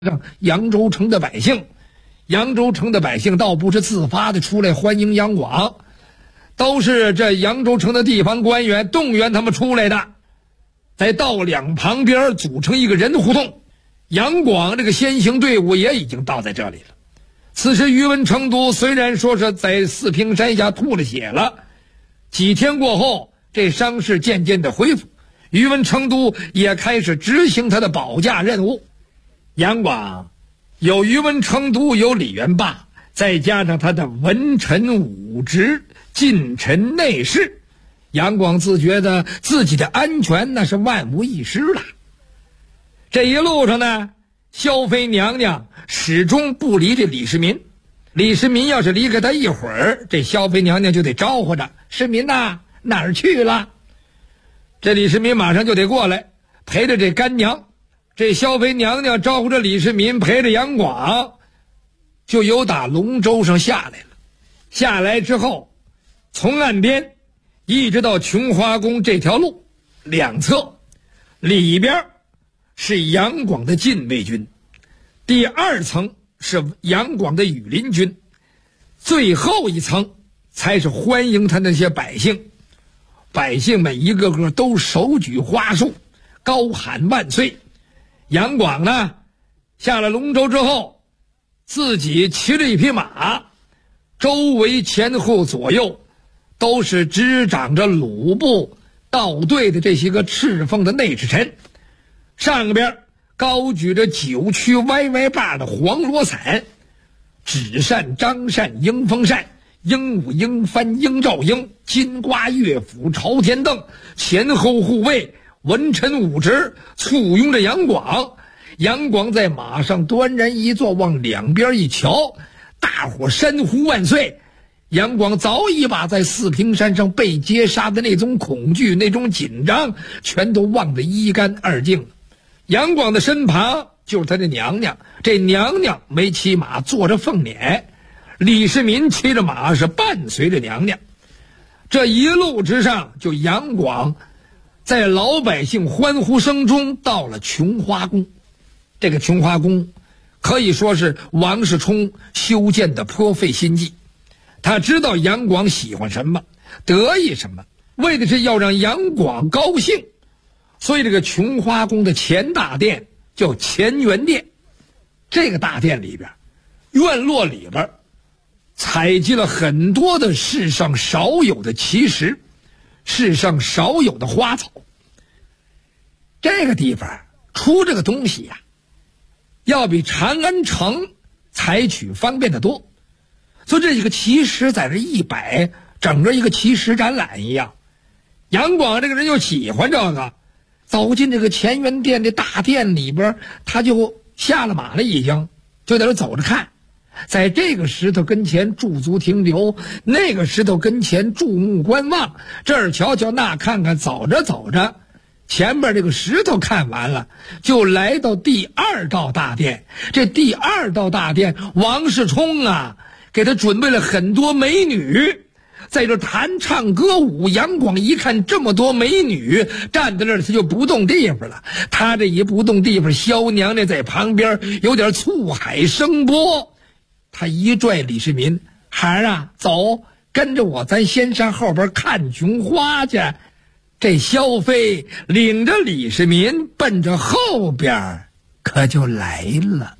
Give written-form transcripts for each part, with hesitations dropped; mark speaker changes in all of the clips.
Speaker 1: 上扬州城的百姓，扬州城的百姓倒不是自发的出来欢迎杨广，都是这扬州城的地方官员动员他们出来的，在道两旁边组成一个人胡同。杨广这个先行队伍也已经到在这里了。此时宇文成都虽然说是在四平山下吐了血了，几天过后这伤势渐渐的恢复，宇文成都也开始执行他的保驾任务。杨广有宇文成都，有李元霸，再加上他的文臣武职、近臣内侍，杨广自觉得自己的安全那是万无一失了。这一路上呢，萧妃娘娘始终不离这李世民。李世民要是离开他一会儿，这萧妃娘娘就得招呼着：“世民呐，哪儿去了？”这李世民马上就得过来陪着这干娘。这萧妃娘娘招呼着李世民，陪着杨广就由打龙舟上下来了。下来之后，从岸边一直到琼花宫这条路两侧，里边是杨广的禁卫军，第二层是杨广的羽林军，最后一层才是欢迎他那些百姓。百姓们一个个都手举花束，高喊万岁。杨广呢，下了龙舟之后，自己骑着一匹马，周围前后左右都是执掌着鲁部道队的这些个赤凤的内侍臣，上边高举着九曲歪歪把的黄罗伞，纸扇、张扇、迎风扇、鹦鹉、鹰帆、鹰照鹰、金瓜、乐府、朝天凳，前后护卫，文臣武职簇拥着杨广。杨广在马上端然一坐，往两边一瞧，大伙山呼万岁。杨广早已把在四平山上被劫杀的那种恐惧、那种紧张全都忘得一干二净了。杨广的身旁就是他的娘娘，这娘娘没骑马，坐着凤辇，李世民骑着马是伴随着娘娘。这一路之上，就杨广在老百姓欢呼声中到了琼花宫。这个琼花宫可以说是王世充修建的颇费心计，他知道杨广喜欢什么，得意什么，为的是要让杨广高兴。所以这个琼花宫的前大殿叫乾元殿，这个大殿里边，院落里边采集了很多的世上少有的奇石，世上少有的花草。这个地方出这个东西呀，要比长安城采取方便得多。所以这几个奇石在这一摆，整个一个奇石展览一样。杨广这个人就喜欢这个，走进这个乾元殿这大殿里边，他就下了马了，已经就在这走着看。在这个石头跟前驻足停留，那个石头跟前注目观望，这儿瞧瞧那看看，走着走着，前边这个石头看完了，就来到第二道大殿。这第二道大殿，王世充啊给他准备了很多美女，在这弹唱歌舞。杨广一看这么多美女站在那儿，他就不动地方了。他这一不动地方，萧娘娘在旁边有点醋海生波。他一拽李世民：“孩儿啊，走，跟着我，咱先上后边看琼花去。”这萧妃领着李世民奔着后边可就来了。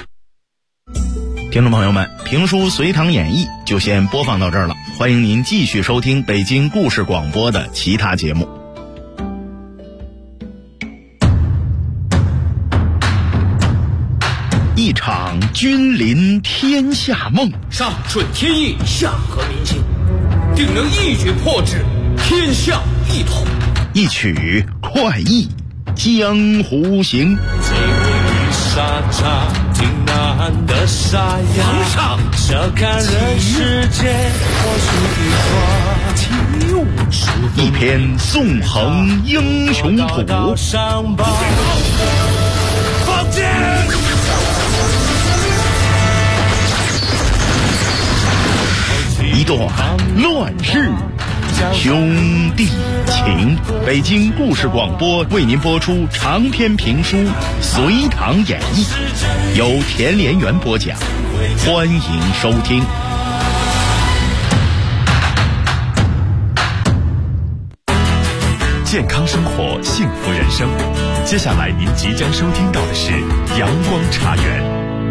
Speaker 2: 听众朋友们，评书《隋唐演义》就先播放到这儿了，欢迎您继续收听北京故事广播的其他节目。一场君临天下梦，
Speaker 3: 上顺天意，下合民心，定能一举破之，天下一统。
Speaker 2: 一曲快意江湖行。
Speaker 4: 这回沙场挺难的沙哑，
Speaker 3: 皇上
Speaker 4: 笑看人世间，或许一
Speaker 2: 一篇纵横英雄谱，
Speaker 4: 上报放箭。
Speaker 2: 一段乱世兄弟情。北京故事广播为您播出长篇评书《隋唐演义》，由田连元播讲，欢迎收听。
Speaker 5: 健康生活，幸福人生。接下来您即将收听到的是阳光茶园。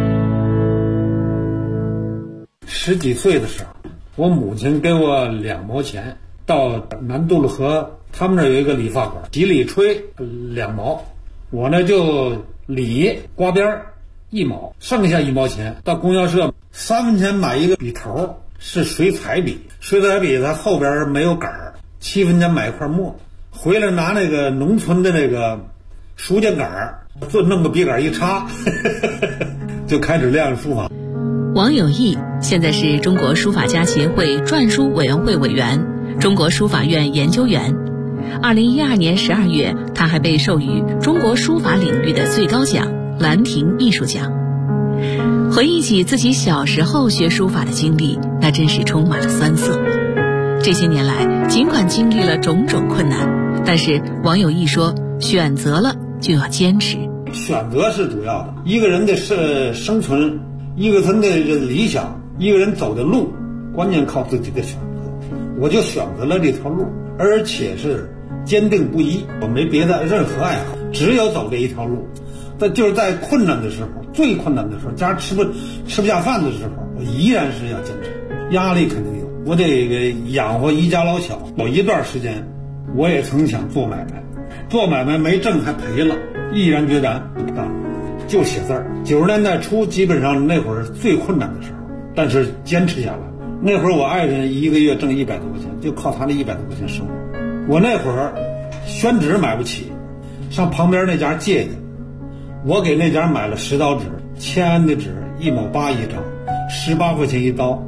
Speaker 6: 10几岁的时候，我母亲给我2毛钱，到南渡路河，他们那儿有一个理发馆，洗理吹2毛，我呢就理刮边1毛，剩下1毛钱到供销社3分钱买一个笔头，是水彩笔，水彩笔它后边没有杆儿，7分钱买一块墨，回来拿那个农村的那个书架杆儿，就弄个笔杆一插就开始练书法。
Speaker 7: 王有义现在是中国书法家协会篆书委员会委员、中国书法院研究员。2012年12月，他还被授予中国书法领域的最高奖兰亭艺术奖。回忆起自己小时候学书法的经历，那真是充满了酸涩。这些年来，尽管经历了种种困难，但是王有义说，选择了就要坚持。
Speaker 6: 选择是主要的，一个人的生存，一个人的理想，一个人走的路，关键靠自己的选择。我就选择了这条路，而且是坚定不移，我没别的任何爱好，只有走这一条路。但就是在困难的时候，最困难的时候，家吃不下饭的时候，我依然是要坚持。压力肯定有，我得养活一家老小。有一段时间，我也曾想做买卖，做买卖没挣还赔了，毅然决然不干了，就写字儿。90年代初，基本上那会儿是最困难的时候，但是坚持下来。那会儿我爱人一个月挣100多块钱，就靠他那100多块钱生活。我那会儿宣纸买不起，上旁边那家借的，我给那家买了10刀纸，签安的纸1毛8一张，18块钱一刀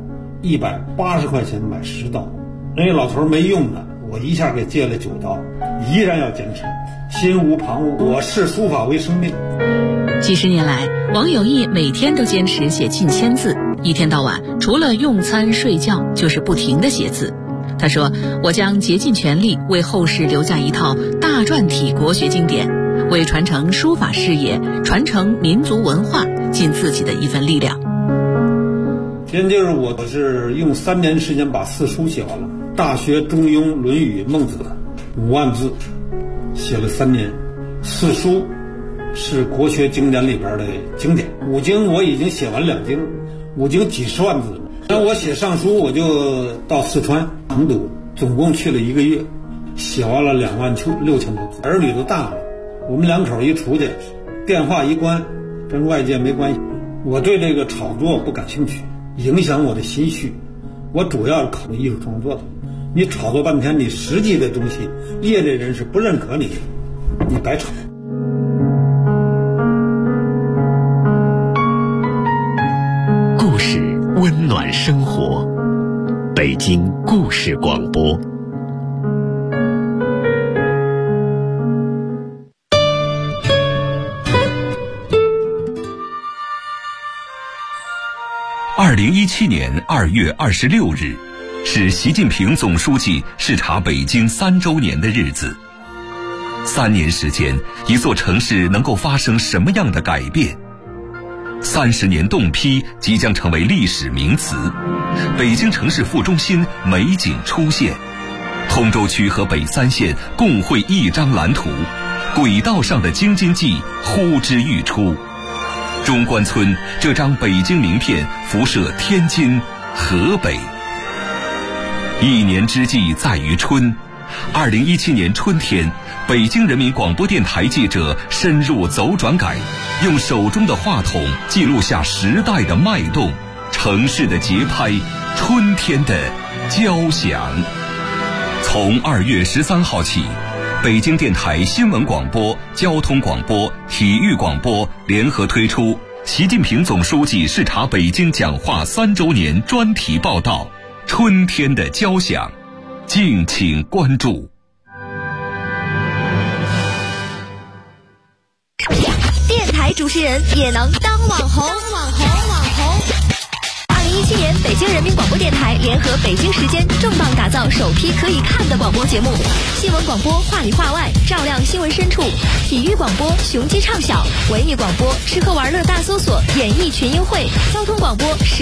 Speaker 6: ，180块钱买10刀。人家老头没用的，我一下给借了9刀，依然要坚持，心无旁骛。我视书法为生命。
Speaker 7: 几十年来，王有义每天都坚持写近1000字，一天到晚除了用餐睡觉就是不停地写字。他说，我将竭尽全力为后世留下一套大篆体国学经典，为传承书法事业、传承民族文化尽自己的一份力量。
Speaker 6: 先就是我是用3年时间把4书写完了，《大学》《中庸》《论语》《孟子》5万字，写了3年。4书是国学经典里边的经典，5经我已经写完2经，5经几10万字。那我写上书，我就到四川成都，总共去了1个月，写完了26000多字。儿女都大了，我们2口一出去，电话一关，跟外界没关系。我对这个炒作不感兴趣，影响我的心绪。我主要是考虑艺术创作的。你炒作半天，你实际的东西，业内人士不认可你，你白炒。
Speaker 5: 故事温暖生活，北京故事广播。2017年2月26日，是习近平总书记视察北京3周年的日子。3年时间，一座城市能够发生什么样的改变？30年冻批即将成为历史名词，北京城市副中心美景出现，通州区和北3县共绘一张蓝图，轨道上的京津冀呼之欲出。中关村这张北京名片辐射天津、河北。一年之计在于春，2017年春天，北京人民广播电台记者深入走转改，用手中的话筒记录下时代的脉动、城市的节拍、春天的交响。从2月13号起，北京电台新闻广播、交通广播、体育广播联合推出习近平总书记视察北京讲话3周年专题报道《春天的交响》，敬请关注。
Speaker 8: 电台主持人也能当网红。 2017年，北京人民广播电台联合北京时间重磅打造首批可以看的广播节目：新闻广播话里话外，照亮新闻深处；体育广播雄鸡唱晓；文艺广播吃喝玩乐大搜索，演艺群英会；交通广播